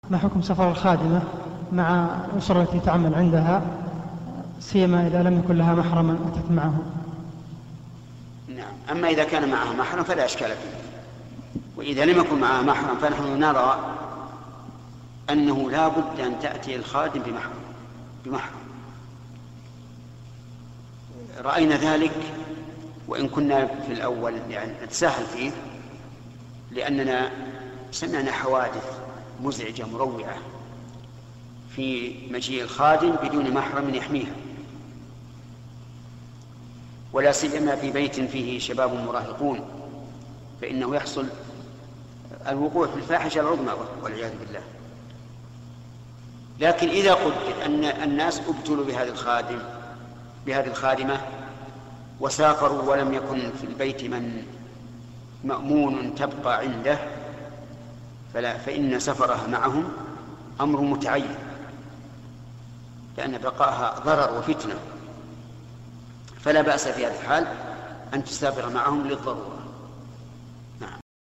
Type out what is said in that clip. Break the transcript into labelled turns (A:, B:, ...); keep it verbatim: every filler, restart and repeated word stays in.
A: ما حكم سفر الخادمة مع الأسرة التي تعمل عندها، سيما إذا لم يكن لها محرما أتت معه؟
B: نعم. أما إذا كان معها محرم فلا إشكال فيه، وإذا لم يكن معها محرم فنحن نرى أنه لا بد أن تأتي الخادم بمحرم بمحرم رأينا ذلك، وإن كنا في الأول يعني نتساهل فيه، لأننا سمعنا حوادث مزعجة مروعة في مجيء الخادم بدون محرم يحميها، ولا سيما في بيت فيه شباب مراهقون، فإنه يحصل الوقوع في الفاحشة العظمى والعياذ بالله. لكن إذا قدر أن الناس ابتلوا بهذا الخادم بهذه الخادمة وسافروا ولم يكن في البيت من مأمون تبقى عنده، فلا فإن سفرها معهم أمر متعين، لأن بقاءها ضرر وفتنة، فلا بأس في هذه الحال أن تسافر معهم للضرورة.